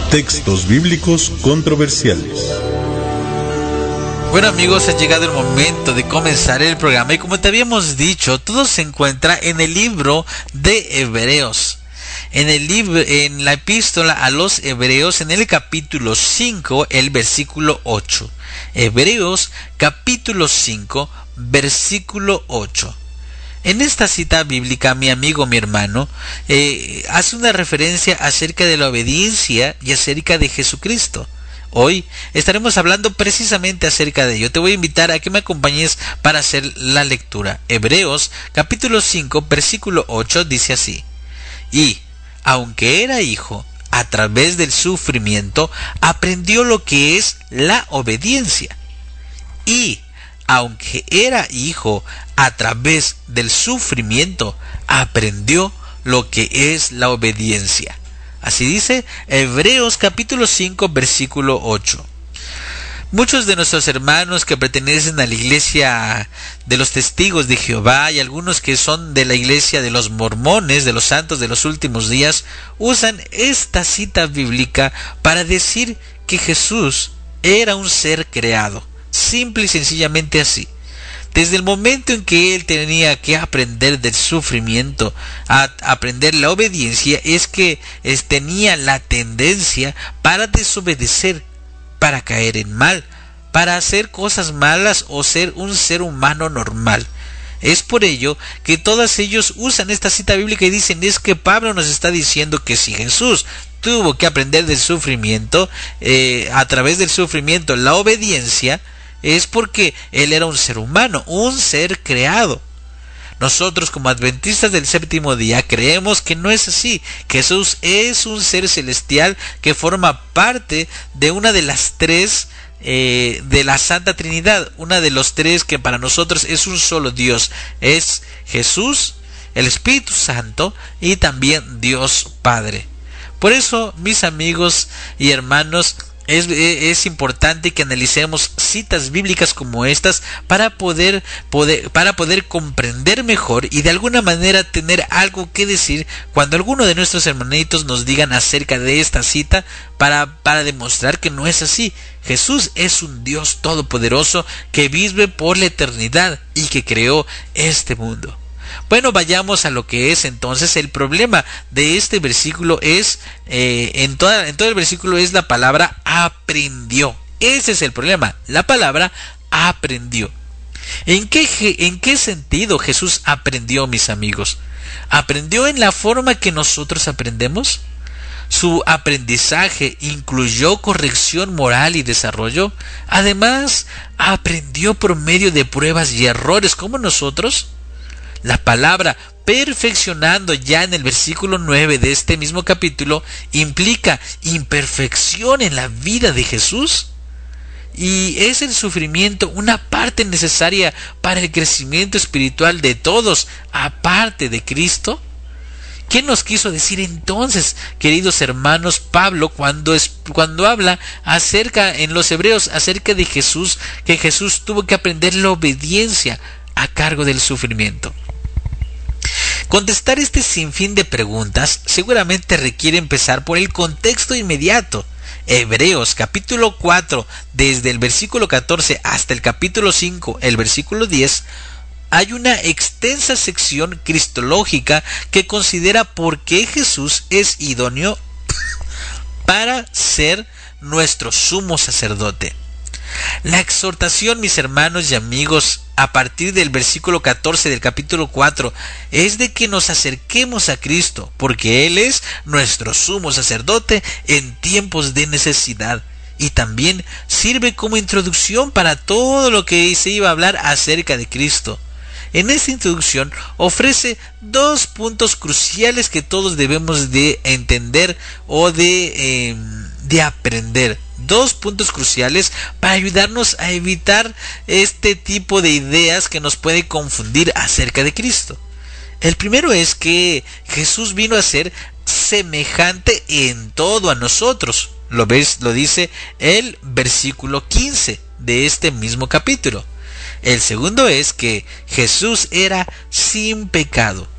Textos bíblicos controversiales. Bueno amigos, ha llegado el momento de comenzar el programa y como te habíamos dicho, todo se encuentra en el libro de Hebreos. En la epístola a los Hebreos, en el capítulo 5, el versículo 8. Hebreos capítulo 5, versículo 8. En esta cita bíblica, mi amigo, mi hermano, hace una referencia acerca de la obediencia y acerca de Jesucristo. Hoy estaremos hablando precisamente acerca de ello. Te voy a invitar a que me acompañes para hacer la lectura. Hebreos capítulo 5, versículo 8 dice así: Y, aunque era hijo, a través del sufrimiento, aprendió lo que es la obediencia. Y, aunque era hijo, a través del sufrimiento, aprendió lo que es la obediencia. Así dice Hebreos capítulo 5, versículo 8. Muchos de nuestros hermanos que pertenecen a la iglesia de los testigos de Jehová y algunos que son de la iglesia de los mormones, de los santos de los últimos días, usan esta cita bíblica para decir que Jesús era un ser creado. Simple y sencillamente así. Desde el momento en que él tenía que aprender del sufrimiento a aprender la obediencia, es que tenía la tendencia para desobedecer, para caer en mal, para hacer cosas malas o ser un ser humano normal. Es por ello que todos ellos usan esta cita bíblica y dicen, es que Pablo nos está diciendo que si Jesús tuvo que aprender del sufrimiento, a través del sufrimiento, la obediencia, es porque él era un ser humano, un ser creado. Nosotros como adventistas del séptimo día creemos que no es así, que Jesús es un ser celestial que forma parte de una de las tres de la Santa Trinidad, una de los tres que para nosotros es un solo Dios, es Jesús, el Espíritu Santo y también Dios Padre. Por eso, mis amigos y hermanos, es importante que analicemos citas bíblicas como estas para poder comprender mejor y de alguna manera tener algo que decir cuando alguno de nuestros hermanitos nos digan acerca de esta cita para demostrar que no es así. Jesús es un Dios todopoderoso que vive por la eternidad y que creó este mundo. Bueno, vayamos a lo que es entonces el problema de este versículo. En todo el versículo es la palabra aprendió. Ese es el problema, la palabra aprendió. ¿En qué sentido Jesús aprendió, mis amigos? ¿Aprendió en la forma que nosotros aprendemos? ¿Su aprendizaje incluyó corrección moral y desarrollo? Además, ¿aprendió por medio de pruebas y errores como nosotros? La palabra perfeccionando ya en el versículo 9 de este mismo capítulo implica imperfección en la vida de Jesús. ¿Y es el sufrimiento una parte necesaria para el crecimiento espiritual de todos aparte de Cristo? ¿Qué nos quiso decir entonces, queridos hermanos, Pablo cuando habla en los Hebreos acerca de Jesús, que Jesús tuvo que aprender la obediencia a cargo del sufrimiento? Contestar este sinfín de preguntas seguramente requiere empezar por el contexto inmediato. Hebreos capítulo 4, desde el versículo 14 hasta el capítulo 5, el versículo 10, hay una extensa sección cristológica que considera por qué Jesús es idóneo para ser nuestro sumo sacerdote. La exhortación, mis hermanos y amigos, a partir del versículo 14 del capítulo 4, es de que nos acerquemos a Cristo, porque Él es nuestro sumo sacerdote en tiempos de necesidad. Y también sirve como introducción para todo lo que se iba a hablar acerca de Cristo. En esta introducción ofrece dos puntos cruciales que todos debemos de entender o de aprender. Dos puntos cruciales para ayudarnos a evitar este tipo de ideas que nos puede confundir acerca de Cristo. El primero es que Jesús vino a ser semejante en todo a nosotros. Lo dice el versículo 15 de este mismo capítulo. El segundo es que Jesús era sin pecado.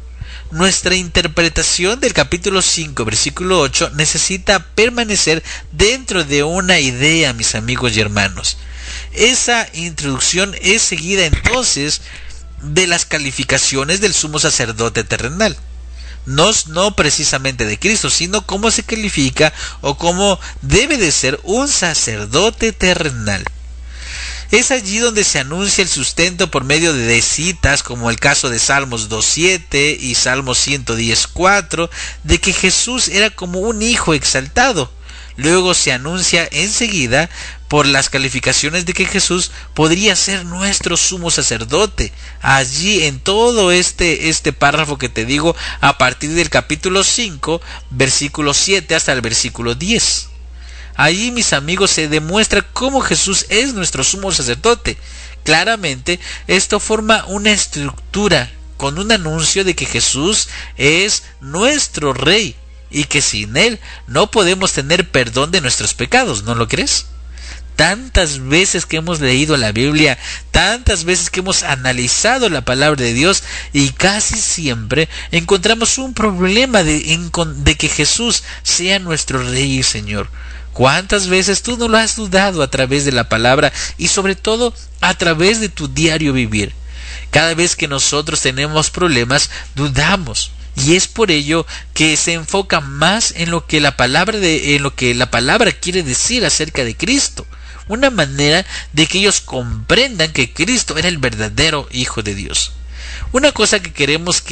nuestra interpretación del capítulo 5, versículo 8, necesita permanecer dentro de una idea, mis amigos y hermanos. Esa introducción es seguida entonces de las calificaciones del sumo sacerdote terrenal. No precisamente de Cristo, sino cómo se califica o cómo debe de ser un sacerdote terrenal. Es allí donde se anuncia el sustento por medio de citas, como el caso de Salmos 2.7 y Salmos 110.4, de que Jesús era como un hijo exaltado. Luego se anuncia enseguida por las calificaciones de que Jesús podría ser nuestro sumo sacerdote. Allí en todo este párrafo que te digo, a partir del capítulo 5, versículo 7 hasta el versículo 10. Allí, mis amigos, se demuestra cómo Jesús es nuestro sumo sacerdote. Claramente, esto forma una estructura con un anuncio de que Jesús es nuestro Rey y que sin Él no podemos tener perdón de nuestros pecados, ¿no lo crees? Tantas veces que hemos leído la Biblia, tantas veces que hemos analizado la palabra de Dios y casi siempre encontramos un problema de que Jesús sea nuestro Rey y Señor. ¿Cuántas veces tú no lo has dudado a través de la palabra y sobre todo a través de tu diario vivir? Cada vez que nosotros tenemos problemas, dudamos. Y es por ello que se enfoca más en lo que la palabra quiere decir acerca de Cristo. Una manera de que ellos comprendan que Cristo era el verdadero Hijo de Dios. Una cosa que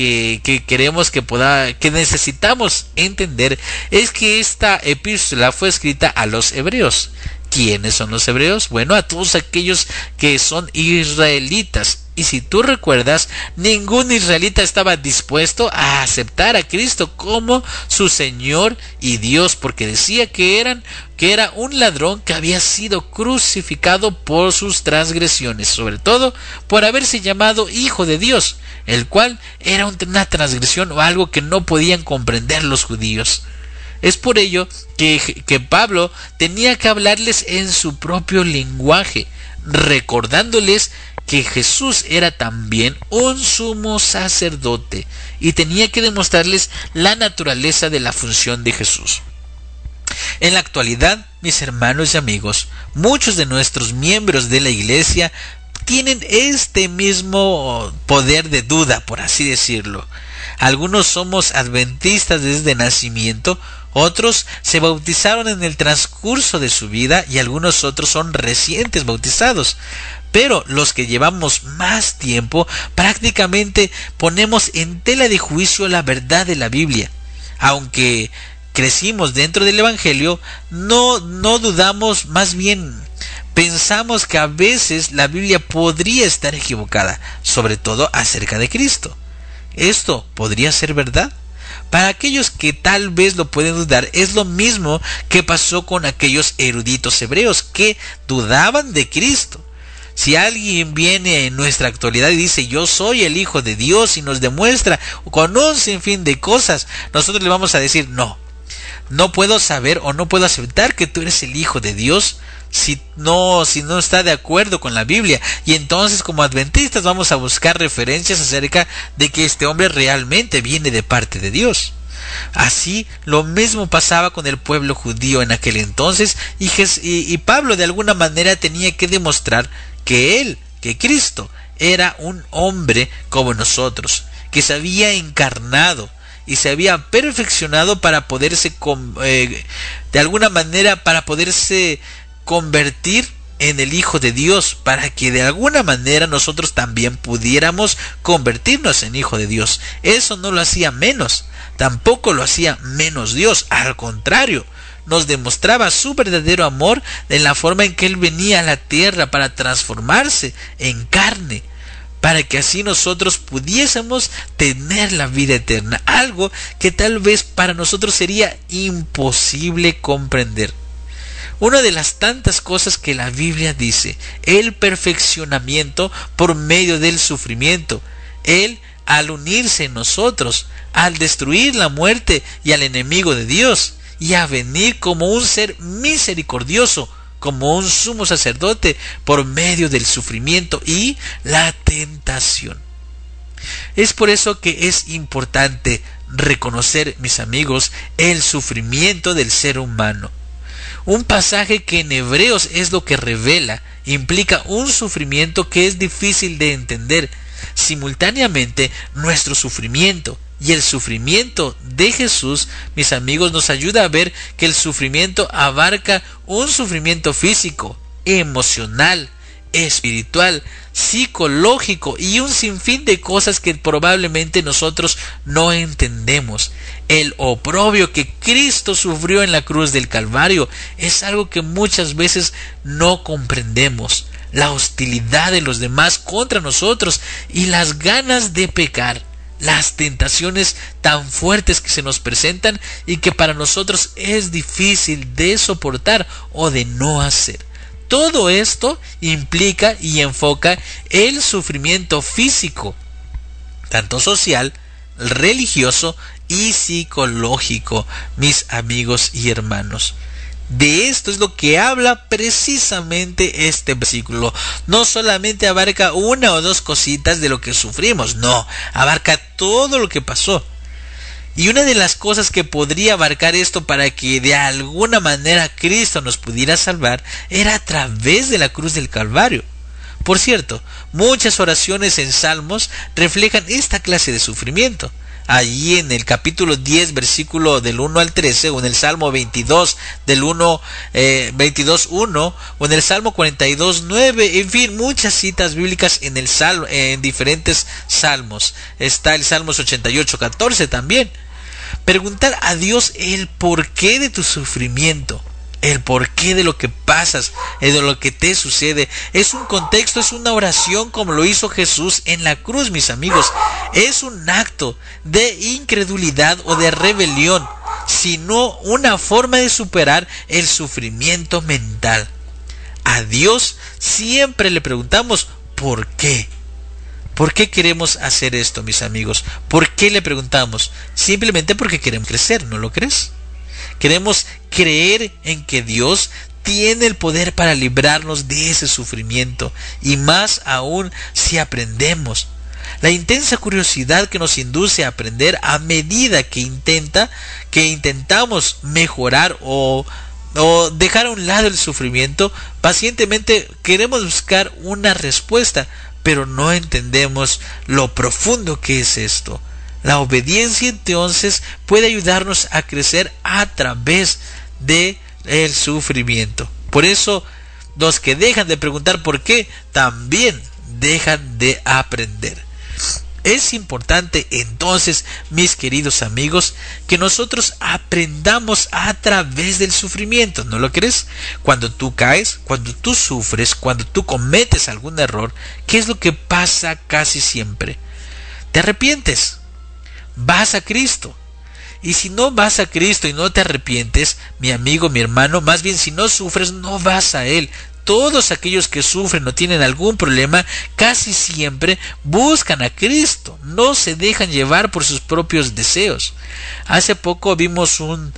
necesitamos entender es que esta epístola fue escrita a los hebreos. ¿Quiénes son los hebreos? Bueno, a todos aquellos que son israelitas. Y si tú recuerdas, ningún israelita estaba dispuesto a aceptar a Cristo como su Señor y Dios, porque decía que era un ladrón que había sido crucificado por sus transgresiones, sobre todo por haberse llamado Hijo de Dios, el cual era una transgresión o algo que no podían comprender los judíos. Es por ello que Pablo tenía que hablarles en su propio lenguaje, recordándoles que Jesús era también un sumo sacerdote y tenía que demostrarles la naturaleza de la función de Jesús. En la actualidad, mis hermanos y amigos, muchos de nuestros miembros de la iglesia tienen este mismo poder de duda, por así decirlo. Algunos somos adventistas desde nacimiento, otros se bautizaron en el transcurso de su vida y algunos otros son recientes bautizados. Pero los que llevamos más tiempo prácticamente ponemos en tela de juicio la verdad de la Biblia. Aunque crecimos dentro del Evangelio, no dudamos, más bien pensamos que a veces la Biblia podría estar equivocada, sobre todo acerca de Cristo. ¿Esto podría ser verdad? Para aquellos que tal vez lo pueden dudar, es lo mismo que pasó con aquellos eruditos hebreos que dudaban de Cristo. Si alguien viene en nuestra actualidad y dice yo soy el Hijo de Dios y nos demuestra con un sinfín de cosas, nosotros le vamos a decir no puedo saber o no puedo aceptar que tú eres el Hijo de Dios si no está de acuerdo con la Biblia. Y entonces, como adventistas, vamos a buscar referencias acerca de que este hombre realmente viene de parte de Dios. Así lo mismo pasaba con el pueblo judío en aquel entonces, y Pablo de alguna manera tenía que demostrar que Cristo era un hombre como nosotros, que se había encarnado y se había perfeccionado para poderse de alguna manera para poderse convertir en el Hijo de Dios, para que de alguna manera nosotros también pudiéramos convertirnos en Hijo de Dios. Eso no lo hacía menos, tampoco lo hacía menos Dios, al contrario, nos demostraba su verdadero amor en la forma en que Él venía a la tierra para transformarse en carne, para que así nosotros pudiésemos tener la vida eterna, algo que tal vez para nosotros sería imposible comprender. Una de las tantas cosas que la Biblia dice, el perfeccionamiento por medio del sufrimiento. Él, al unirse en nosotros, al destruir la muerte y al enemigo de Dios, y a venir como un ser misericordioso, como un sumo sacerdote por medio del sufrimiento y la tentación. Es por eso que es importante reconocer, mis amigos, el sufrimiento del ser humano. Un pasaje que en Hebreos es lo que revela, implica un sufrimiento que es difícil de entender. Simultáneamente, nuestro sufrimiento y el sufrimiento de Jesús, mis amigos, nos ayuda a ver que el sufrimiento abarca un sufrimiento físico, emocional, espiritual, psicológico y un sinfín de cosas que probablemente nosotros no entendemos. El oprobio que Cristo sufrió en la cruz del Calvario es algo que muchas veces no comprendemos. La hostilidad de los demás contra nosotros y las ganas de pecar, las tentaciones tan fuertes que se nos presentan y que para nosotros es difícil de soportar o de no hacer. Todo esto implica y enfoca el sufrimiento físico, tanto social, religioso y psicológico, mis amigos y hermanos. De esto es lo que habla precisamente este versículo. No solamente abarca una o dos cositas de lo que sufrimos, no, abarca todo lo que pasó. Y una de las cosas que podría abarcar esto para que de alguna manera Cristo nos pudiera salvar era a través de la cruz del Calvario. Por cierto, muchas oraciones en Salmos reflejan esta clase de sufrimiento. Allí en el capítulo 10, versículo del 1 al 13, o en el Salmo 22, del 22:1, o en el Salmo 42:9, en fin, muchas citas bíblicas en diferentes salmos. Está el Salmos 88:14 también. Preguntar a Dios el porqué de tu sufrimiento, el porqué de lo que pasas, de lo que te sucede, es un contexto, es una oración como lo hizo Jesús en la cruz, mis amigos. Es un acto de incredulidad o de rebelión, sino una forma de superar el sufrimiento mental. A Dios siempre le preguntamos ¿por qué? ¿Por qué queremos hacer esto, mis amigos? ¿Por qué le preguntamos? Simplemente porque queremos crecer, ¿no lo crees? Queremos creer en que Dios tiene el poder para librarnos de ese sufrimiento, y más aún si aprendemos. La intensa curiosidad que nos induce a aprender a medida que intentamos mejorar o dejar a un lado el sufrimiento, pacientemente queremos buscar una respuesta, pero no entendemos lo profundo que es esto. La obediencia entonces puede ayudarnos a crecer a través de el sufrimiento. Por eso, los que dejan de preguntar por qué, también dejan de aprender. Es importante entonces, mis queridos amigos, que nosotros aprendamos a través del sufrimiento, ¿no lo crees? Cuando tú caes, cuando tú sufres, cuando tú cometes algún error, ¿qué es lo que pasa casi siempre? Te arrepientes, vas a Cristo. Y si no vas a Cristo y no te arrepientes, mi amigo, mi hermano, más bien si no sufres, no vas a Él. Todos aquellos que sufren o tienen algún problema casi siempre buscan a Cristo, no se dejan llevar por sus propios deseos. Hace poco vimos un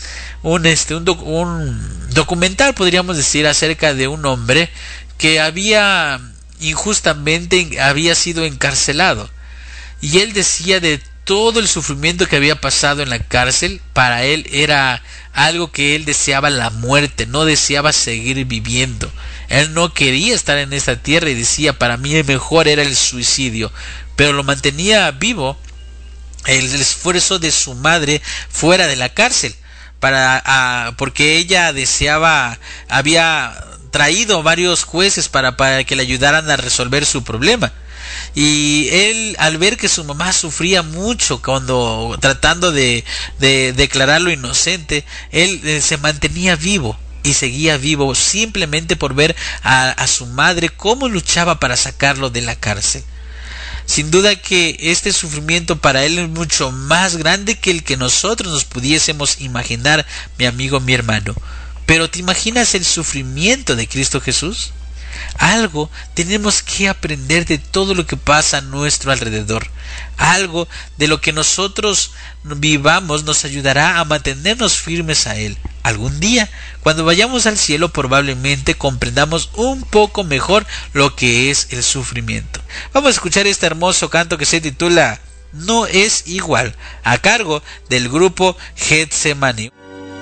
documental, podríamos decir, acerca de un hombre que injustamente había sido encarcelado, y él decía de todo el sufrimiento que había pasado en la cárcel. Para él era algo que él deseaba, la muerte, no deseaba seguir viviendo. Él no quería estar en esta tierra y decía, para mí el mejor era el suicidio, pero lo mantenía vivo el esfuerzo de su madre fuera de la cárcel, porque ella había traído varios jueces para que le ayudaran a resolver su problema. Y él, al ver que su mamá sufría mucho cuando tratando de declararlo inocente, él se mantenía vivo y seguía vivo simplemente por ver a su madre cómo luchaba para sacarlo de la cárcel. Sin duda que este sufrimiento para él es mucho más grande que el que nosotros nos pudiésemos imaginar, mi amigo, mi hermano. Pero ¿te imaginas el sufrimiento de Cristo Jesús? Algo tenemos que aprender de todo lo que pasa a nuestro alrededor. Algo de lo que nosotros vivamos nos ayudará a mantenernos firmes a Él. Algún día, cuando vayamos al cielo, probablemente comprendamos un poco mejor lo que es el sufrimiento. Vamos a escuchar este hermoso canto que se titula No es igual, a cargo del grupo Getsemani.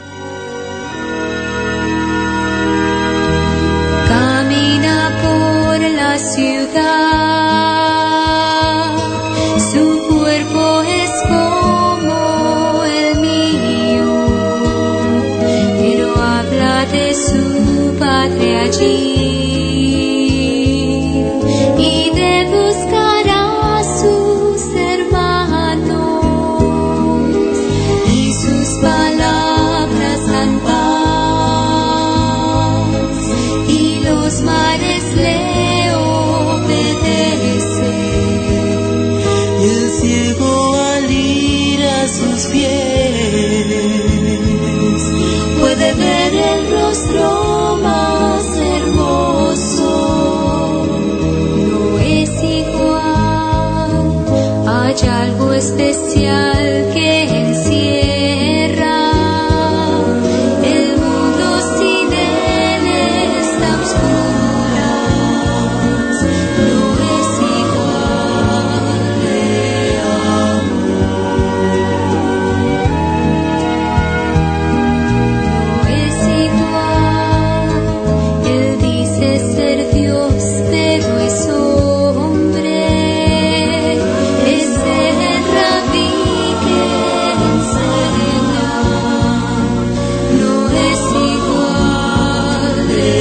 Camina por la ciudad, su cuerpo es como el mío, pero habla de su padre allí y de buscar a sus hermanos, y sus palabras dan paz y los mares le obedecen. Y el ciego al ir a sus pies puede ver el rostro más hermoso. No es igual, hay algo especial que encierra. El mundo sin él está a oscuras. No es igual de amor. No es igual. Él dice ser Dios, pero es hombre. Es el rabí que enseña. No es igual de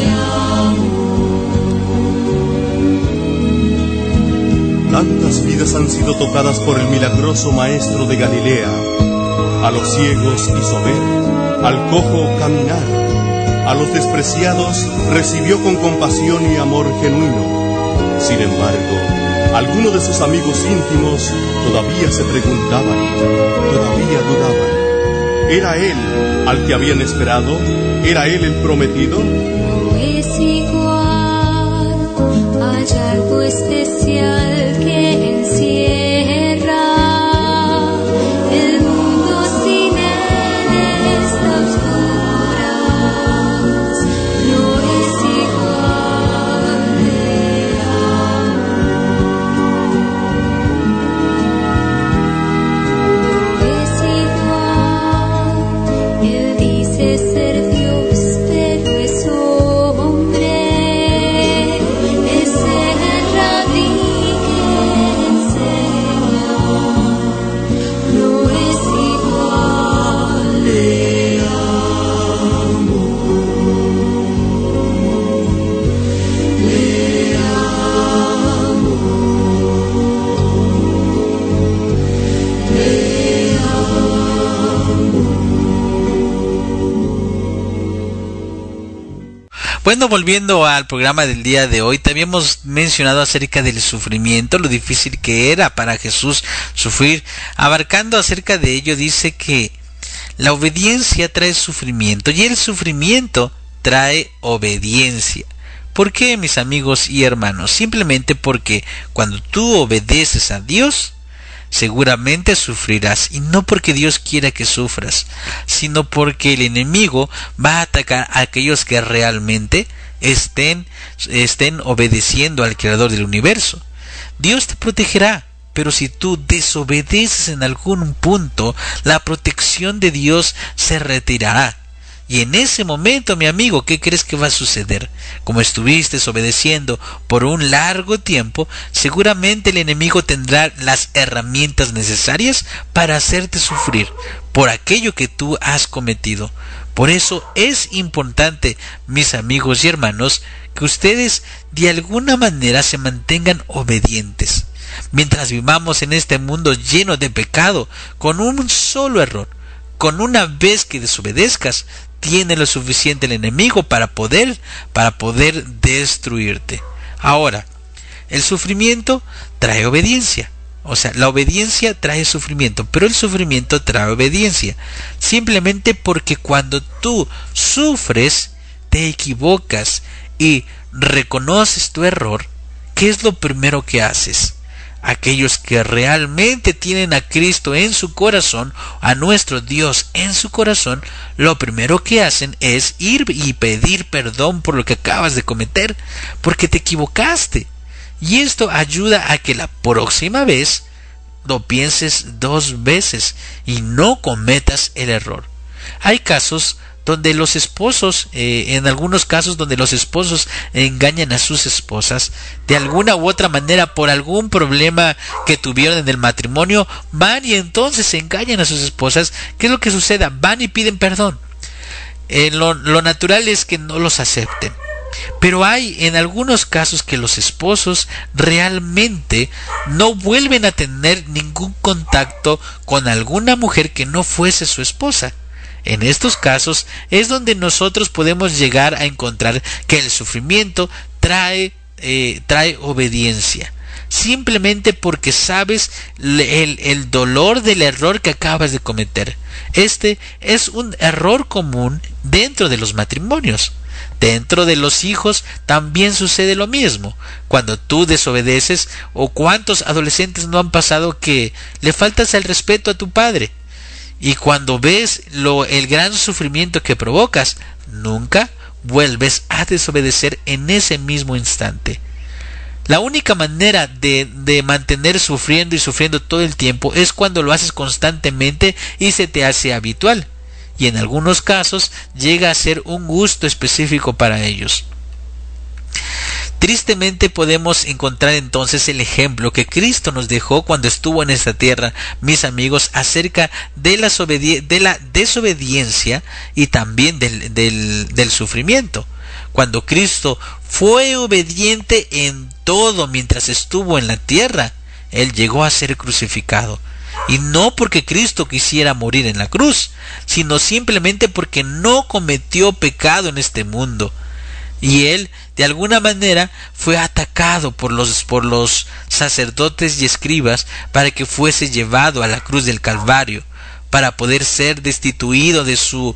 Tantas vidas han sido tocadas por el milagroso Maestro de Galilea. A los ciegos hizo ver, al cojo caminar, a los despreciados recibió con compasión y amor genuino. Sin embargo, algunos de sus amigos íntimos todavía se preguntaban, todavía dudaban. ¿Era él al que habían esperado? ¿Era él el prometido? No es igual, hay algo especial que encierra. El mundo sin él está a oscuras. No es igual de amor. No es igual. Él dice ser Dios, pero es hombre. Es el rabí que enseña. No es igual de amor. Bueno, volviendo al programa del día de hoy, te habíamos mencionado acerca del sufrimiento, lo difícil que era para Jesús sufrir. Abarcando acerca de ello, dice que la obediencia trae sufrimiento y el sufrimiento trae obediencia. ¿Por qué, mis amigos y hermanos? Simplemente porque cuando tú obedeces a Dios, seguramente sufrirás, y no porque Dios quiera que sufras, sino porque el enemigo va a atacar a aquellos que realmente estén obedeciendo al Creador del universo. Dios te protegerá, pero si tú desobedeces en algún punto, la protección de Dios se retirará. Y en ese momento, mi amigo, ¿qué crees que va a suceder? Como estuviste obedeciendo por un largo tiempo, seguramente el enemigo tendrá las herramientas necesarias para hacerte sufrir por aquello que tú has cometido. Por eso es importante, mis amigos y hermanos, que ustedes de alguna manera se mantengan obedientes. Mientras vivamos en este mundo lleno de pecado, con un solo error, con una vez que desobedezcas, tiene lo suficiente el enemigo para poder destruirte. Ahora, el sufrimiento trae obediencia. O sea, la obediencia trae sufrimiento, pero el sufrimiento trae obediencia. Simplemente porque cuando tú sufres, te equivocas y reconoces tu error, ¿qué es lo primero que haces? Aquellos que realmente tienen a Cristo en su corazón, a nuestro Dios en su corazón, lo primero que hacen es ir y pedir perdón por lo que acabas de cometer, porque te equivocaste. Y esto ayuda a que la próxima vez lo pienses 2 veces y no cometas el error. Hay casos donde los esposos, en algunos casos donde los esposos engañan a sus esposas, de alguna u otra manera, por algún problema que tuvieron en el matrimonio, van y entonces engañan a sus esposas. ¿Qué es lo que sucede? Van y piden perdón. Lo natural es que no los acepten. Pero hay en algunos casos que los esposos realmente no vuelven a tener ningún contacto con alguna mujer que no fuese su esposa. En estos casos es donde nosotros podemos llegar a encontrar que el sufrimiento trae obediencia, simplemente porque sabes el dolor del error que acabas de cometer. Este es un error común dentro de los matrimonios. Dentro de los hijos también sucede lo mismo. Cuando tú desobedeces, o cuántos adolescentes no han pasado que le faltas el respeto a tu padre, y cuando ves el gran sufrimiento que provocas, nunca vuelves a desobedecer en ese mismo instante. La única manera de mantener sufriendo y sufriendo todo el tiempo es cuando lo haces constantemente y se te hace habitual. Y en algunos casos llega a ser un gusto específico para ellos. Tristemente podemos encontrar entonces el ejemplo que Cristo nos dejó cuando estuvo en esta tierra, mis amigos, acerca de la desobediencia y también del sufrimiento. Cuando Cristo fue obediente en todo mientras estuvo en la tierra, Él llegó a ser crucificado. Y no porque Cristo quisiera morir en la cruz, sino simplemente porque no cometió pecado en este mundo. Y Él, de alguna manera, fue atacado por los sacerdotes y escribas para que fuese llevado a la cruz del Calvario, para poder ser destituido de su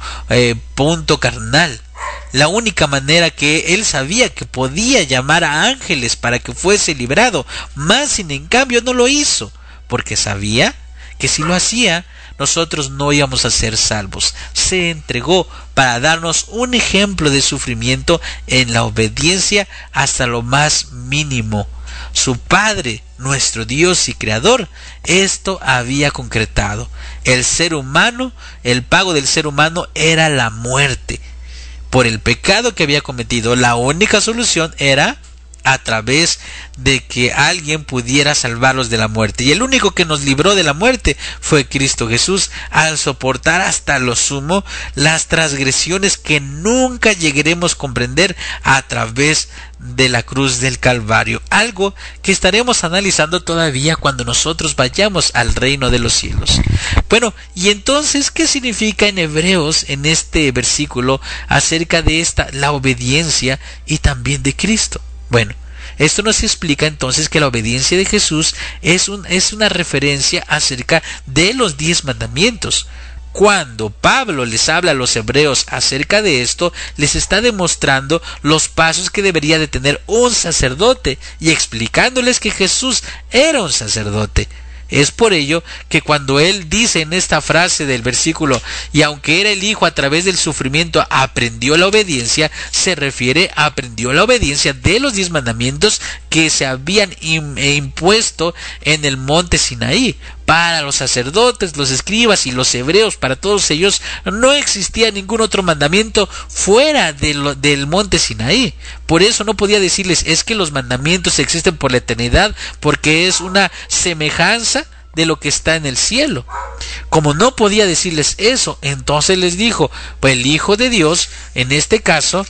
punto carnal. La única manera que Él sabía que podía llamar a ángeles para que fuese librado, mas sin en cambio no lo hizo, porque sabía que si lo hacía, nosotros no íbamos a ser salvos. Se entregó para darnos un ejemplo de sufrimiento en la obediencia hasta lo más mínimo. Su Padre, nuestro Dios y Creador, esto había concretado. El ser humano, el pago del ser humano era la muerte. Por el pecado que había cometido, la única solución era a través de que alguien pudiera salvarlos de la muerte. Y el único que nos libró de la muerte fue Cristo Jesús, al soportar hasta lo sumo las transgresiones que nunca llegaremos a comprender a través de la cruz del Calvario. Algo que estaremos analizando todavía cuando nosotros vayamos al reino de los cielos. Bueno, y entonces, ¿qué significa en Hebreos, en este versículo, acerca de la obediencia y también de Cristo? Bueno, esto nos explica entonces que la obediencia de Jesús es una referencia acerca de los 10 mandamientos. Cuando Pablo les habla a los hebreos acerca de esto, les está demostrando los pasos que debería de tener un sacerdote y explicándoles que Jesús era un sacerdote. Es por ello que cuando él dice en esta frase del versículo, y aunque era el Hijo, a través del sufrimiento aprendió la obediencia, se refiere a aprendió la obediencia de los 10 mandamientos que se habían impuesto en el monte Sinaí. Para los sacerdotes, los escribas y los hebreos, para todos ellos no existía ningún otro mandamiento fuera del monte Sinaí. Por eso no podía decirles, es que los mandamientos existen por la eternidad, porque es una semejanza de lo que está en el cielo. Como no podía decirles eso, entonces les dijo, pues el Hijo de Dios, en este caso,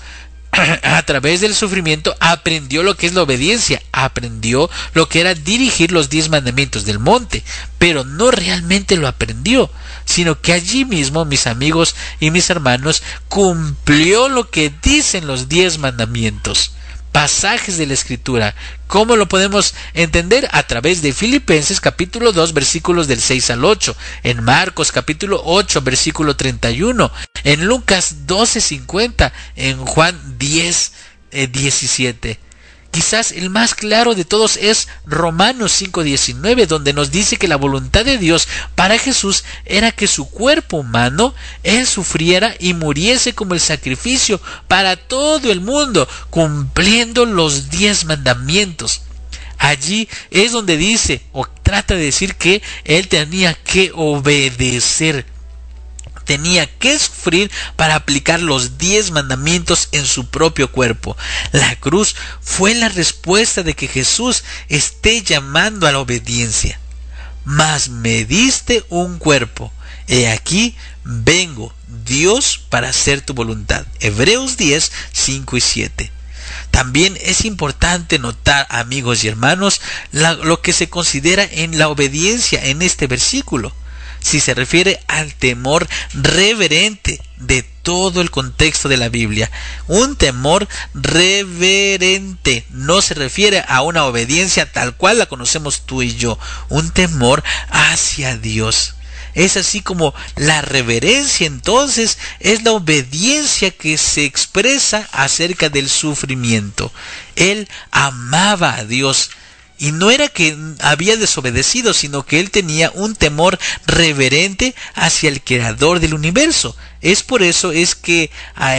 a través del sufrimiento aprendió lo que es la obediencia, aprendió lo que era dirigir los 10 mandamientos del monte, pero no realmente lo aprendió, sino que allí mismo, mis amigos y mis hermanos, cumplió lo que dicen los 10 mandamientos. Pasajes de la Escritura. ¿Cómo lo podemos entender? A través de Filipenses capítulo 2 versículos del 6 al 8, en Marcos capítulo 8 versículo 31, en Lucas 12:50, en Juan 10:17. Quizás el más claro de todos es Romanos 5:19, donde nos dice que la voluntad de Dios para Jesús era que su cuerpo humano Él sufriera y muriese como el sacrificio para todo el mundo, cumpliendo los 10 mandamientos. Allí es donde dice o trata de decir que Él tenía que obedecer. Tenía que sufrir para aplicar los 10 mandamientos en su propio cuerpo. La cruz fue la respuesta de que Jesús esté llamando a la obediencia. Mas me diste un cuerpo. He aquí vengo, Dios, para hacer tu voluntad. Hebreos 10, 5 y 7. También es importante notar, amigos y hermanos, lo que se considera en la obediencia en este versículo. Si se refiere al temor reverente de todo el contexto de la Biblia. Un temor reverente no se refiere a una obediencia tal cual la conocemos tú y yo. Un temor hacia Dios. Es así como la reverencia entonces es la obediencia que se expresa acerca del sufrimiento. Él amaba a Dios. Y no era que había desobedecido, sino que él tenía un temor reverente hacia el creador del universo. Es por eso que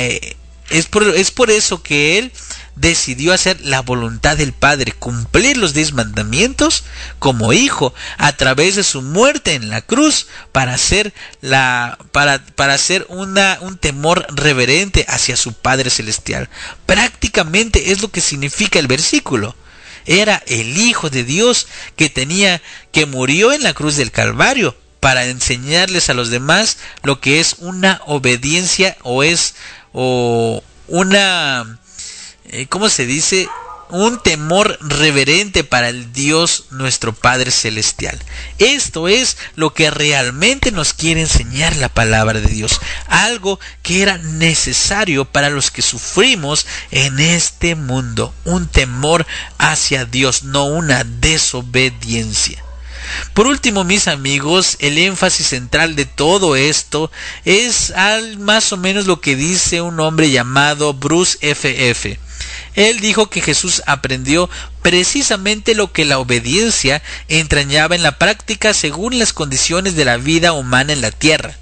él decidió hacer la voluntad del Padre, cumplir los 10 mandamientos como hijo a través de su muerte en la cruz para hacer un temor reverente hacia su Padre celestial. Prácticamente es lo que significa el versículo. Era el Hijo de Dios que murió en la cruz del Calvario para enseñarles a los demás lo que es una obediencia ¿cómo se dice? Un temor reverente para el Dios nuestro Padre Celestial. Esto es lo que realmente nos quiere enseñar la palabra de Dios. Algo que era necesario para los que sufrimos en este mundo. Un temor hacia Dios, no una desobediencia. Por último, mis amigos, el énfasis central de todo esto es más o menos lo que dice un hombre llamado Bruce F.F. Él dijo que Jesús aprendió precisamente lo que la obediencia entrañaba en la práctica según las condiciones de la vida humana en la tierra.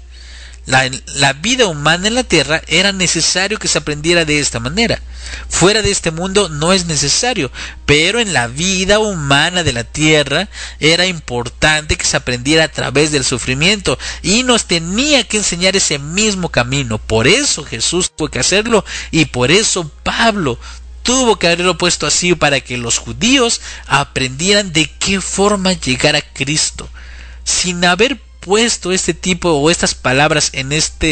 La vida humana en la tierra era necesario que se aprendiera de esta manera. Fuera de este mundo no es necesario, pero en la vida humana de la tierra era importante que se aprendiera a través del sufrimiento y nos tenía que enseñar ese mismo camino. Por eso Jesús tuvo que hacerlo y por eso Pablo tuvo que haberlo puesto así para que los judíos aprendieran de qué forma llegar a Cristo. Sin haber puesto este tipo o estas palabras en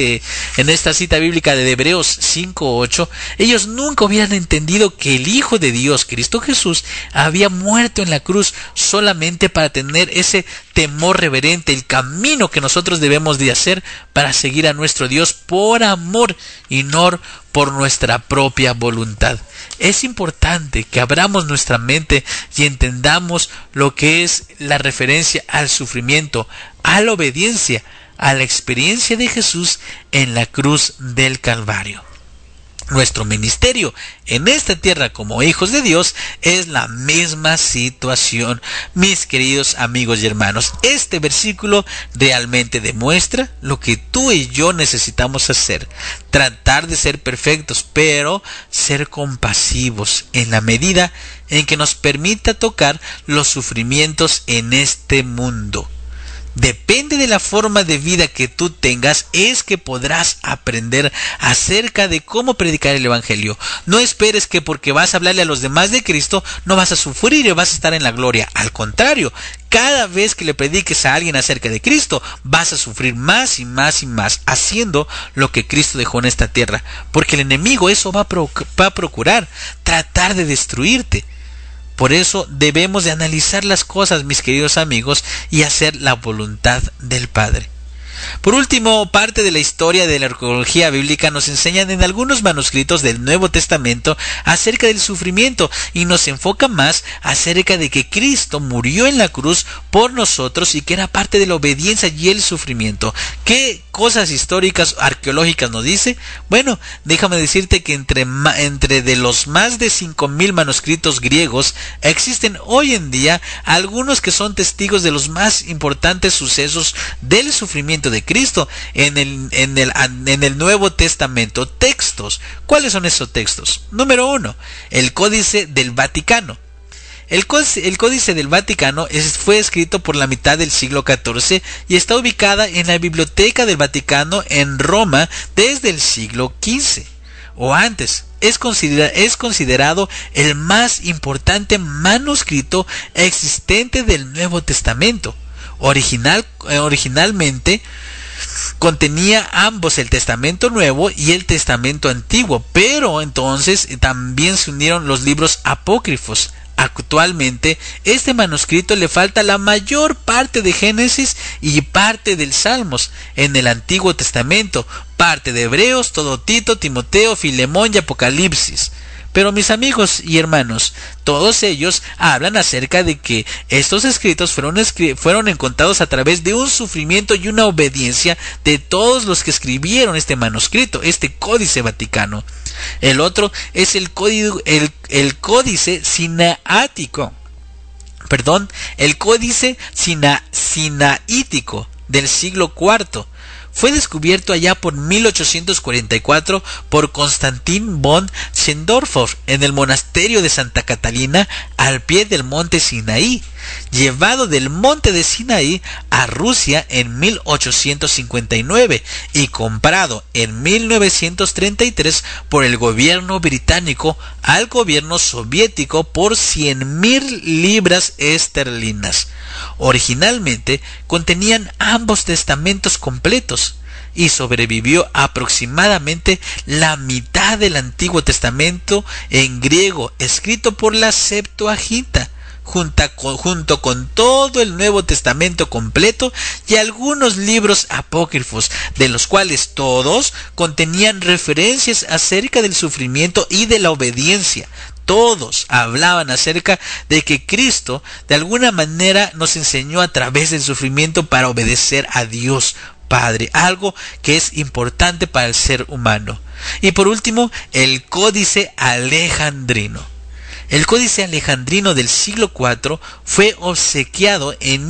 esta cita bíblica de Hebreos 5:8, ellos nunca hubieran entendido que el Hijo de Dios, Cristo Jesús, había muerto en la cruz solamente para tener ese temor reverente, el camino que nosotros debemos de hacer para seguir a nuestro Dios por amor y no por nuestra propia voluntad. Es importante que abramos nuestra mente y entendamos lo que es la referencia al sufrimiento, a la obediencia, a la experiencia de Jesús en la cruz del Calvario. Nuestro ministerio en esta tierra como hijos de Dios es la misma situación, mis queridos amigos y hermanos. Este versículo realmente demuestra lo que tú y yo necesitamos hacer: tratar de ser perfectos, pero ser compasivos en la medida en que nos permita tocar los sufrimientos en este mundo. Depende de la forma de vida que tú tengas, es que podrás aprender acerca de cómo predicar el Evangelio. No esperes que porque vas a hablarle a los demás de Cristo no vas a sufrir y vas a estar en la gloria. Al contrario, cada vez que le prediques a alguien acerca de Cristo, vas a sufrir más y más y más, haciendo lo que Cristo dejó en esta tierra. Porque el enemigo eso va a procurar, tratar de destruirte. Por eso debemos de analizar las cosas, mis queridos amigos, y hacer la voluntad del Padre. Por último, parte de la historia de la arqueología bíblica nos enseñan en algunos manuscritos del Nuevo Testamento acerca del sufrimiento y nos enfoca más acerca de que Cristo murió en la cruz por nosotros y que era parte de la obediencia y el sufrimiento. ¿Qué cosas históricas, arqueológicas nos dice? Bueno, déjame decirte que entre de los más de 5,000 manuscritos griegos, existen hoy en día algunos que son testigos de los más importantes sucesos del sufrimiento de Cristo en el Nuevo Testamento. Textos. ¿Cuáles son esos textos? Número 1, el Códice del Vaticano. El Códice del Vaticano fue escrito por la mitad del siglo XIV y está ubicada en la Biblioteca del Vaticano en Roma desde el siglo XV o antes. Es considerado el más importante manuscrito existente del Nuevo Testamento. Originalmente contenía ambos, el Testamento Nuevo y el Testamento Antiguo, pero entonces también se unieron los libros apócrifos. Actualmente, este manuscrito le falta la mayor parte de Génesis y parte del Salmos en el Antiguo Testamento, parte de Hebreos, todo Tito, Timoteo, Filemón y Apocalipsis. Pero mis amigos y hermanos, todos ellos hablan acerca de que estos escritos fueron encontrados a través de un sufrimiento y una obediencia de todos los que escribieron este manuscrito, este Códice Vaticano. El otro es el Códice Sinaítico. El Códice Sinaítico del siglo IV. Fue descubierto allá por 1844 por Constantin von Schindorf en el monasterio de Santa Catalina al pie del monte Sinaí, llevado del monte de Sinaí a Rusia en 1859 y comprado en 1933 por el gobierno británico al gobierno soviético por 100,000 libras esterlinas. Originalmente contenían ambos testamentos completos y sobrevivió aproximadamente la mitad del Antiguo Testamento en griego, escrito por la Septuaginta, junto con todo el Nuevo Testamento completo y algunos libros apócrifos, de los cuales todos contenían referencias acerca del sufrimiento y de la obediencia. Todos hablaban acerca de que Cristo de alguna manera nos enseñó a través del sufrimiento para obedecer a Dios Padre, algo que es importante para el ser humano. Y por último, el Códice Alejandrino. El Códice Alejandrino del siglo IV fue obsequiado en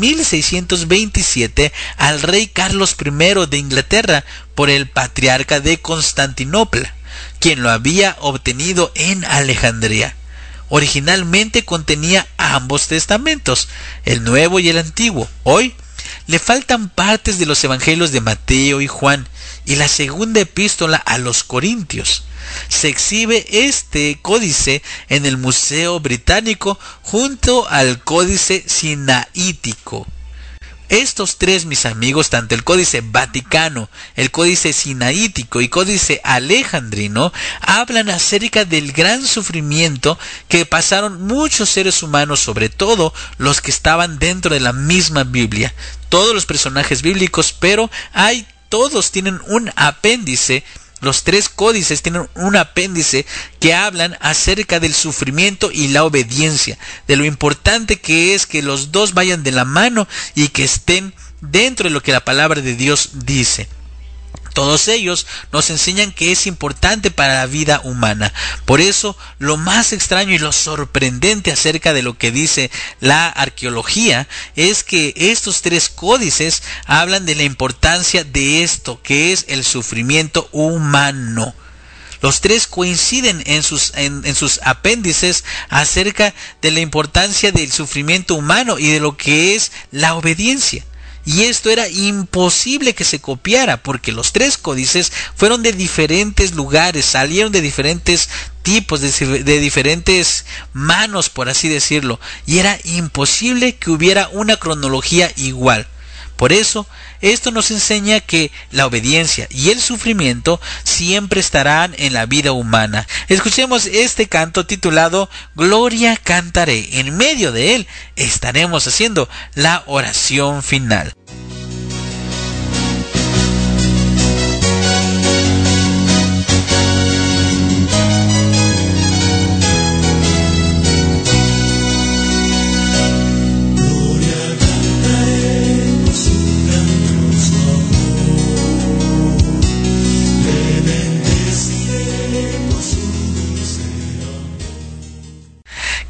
1627 al rey Carlos I de Inglaterra por el patriarca de Constantinopla, quien lo había obtenido en Alejandría. Originalmente contenía ambos testamentos, el Nuevo y el Antiguo. Hoy le faltan partes de los evangelios de Mateo y Juan y la segunda epístola a los Corintios. Se exhibe este códice en el Museo Británico junto al Códice Sinaítico. Estos tres, mis amigos, tanto el Códice Vaticano, el Códice Sinaítico y Códice Alejandrino, hablan acerca del gran sufrimiento que pasaron muchos seres humanos, sobre todo los que estaban dentro de la misma Biblia. Todos los personajes bíblicos, pero todos tienen un apéndice. Los tres códices tienen un apéndice que hablan acerca del sufrimiento y la obediencia, de lo importante que es que los dos vayan de la mano y que estén dentro de lo que la palabra de Dios dice. Todos ellos nos enseñan que es importante para la vida humana. Por eso, lo más extraño y lo sorprendente acerca de lo que dice la arqueología es que estos tres códices hablan de la importancia de esto, que es el sufrimiento humano. Los tres coinciden en sus apéndices acerca de la importancia del sufrimiento humano y de lo que es la obediencia. Y esto era imposible que se copiara, porque los tres códices fueron de diferentes lugares, salieron de diferentes tipos, de diferentes manos, por así decirlo, y era imposible que hubiera una cronología igual. Por eso, esto nos enseña que la obediencia y el sufrimiento siempre estarán en la vida humana. Escuchemos este canto titulado Gloria cantaré. En medio de él estaremos haciendo la oración final.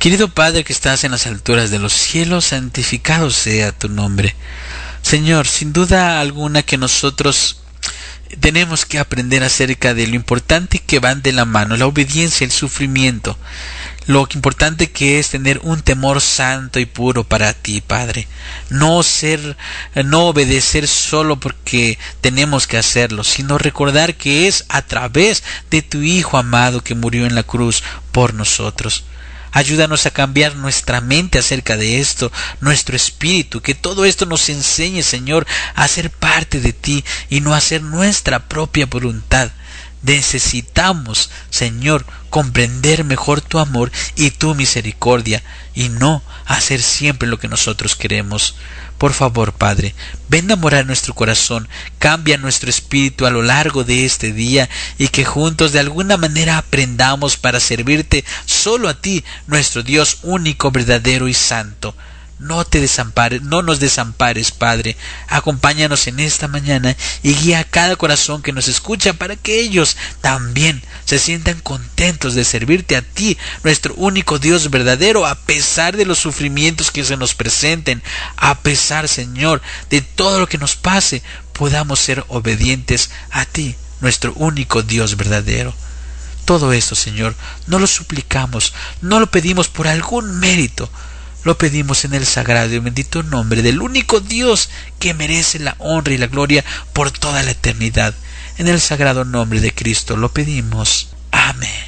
Querido Padre que estás en las alturas de los cielos, santificado sea tu nombre. Señor, sin duda alguna que nosotros tenemos que aprender acerca de lo importante que van de la mano, la obediencia, el sufrimiento, lo importante que es tener un temor santo y puro para ti, Padre. No obedecer solo porque tenemos que hacerlo, sino recordar que es a través de tu Hijo amado que murió en la cruz por nosotros. Ayúdanos a cambiar nuestra mente acerca de esto, nuestro espíritu, que todo esto nos enseñe, Señor, a ser parte de ti y no a hacer nuestra propia voluntad. Necesitamos, Señor, comprender mejor tu amor y tu misericordia y no hacer siempre lo que nosotros queremos. Por favor, Padre, ven a morar en nuestro corazón, cambia nuestro espíritu a lo largo de este día y que juntos de alguna manera aprendamos para servirte solo a ti, nuestro Dios único, verdadero y santo. No nos desampares, Padre. Acompáñanos en esta mañana y guía a cada corazón que nos escucha para que ellos también se sientan contentos de servirte a ti, nuestro único Dios verdadero, a pesar de los sufrimientos que se nos presenten, a pesar, Señor, de todo lo que nos pase, podamos ser obedientes a ti, nuestro único Dios verdadero. Todo esto, Señor, no lo suplicamos, no lo pedimos por algún mérito. Lo pedimos en el sagrado y bendito nombre del único Dios que merece la honra y la gloria por toda la eternidad. En el sagrado nombre de Cristo lo pedimos. Amén.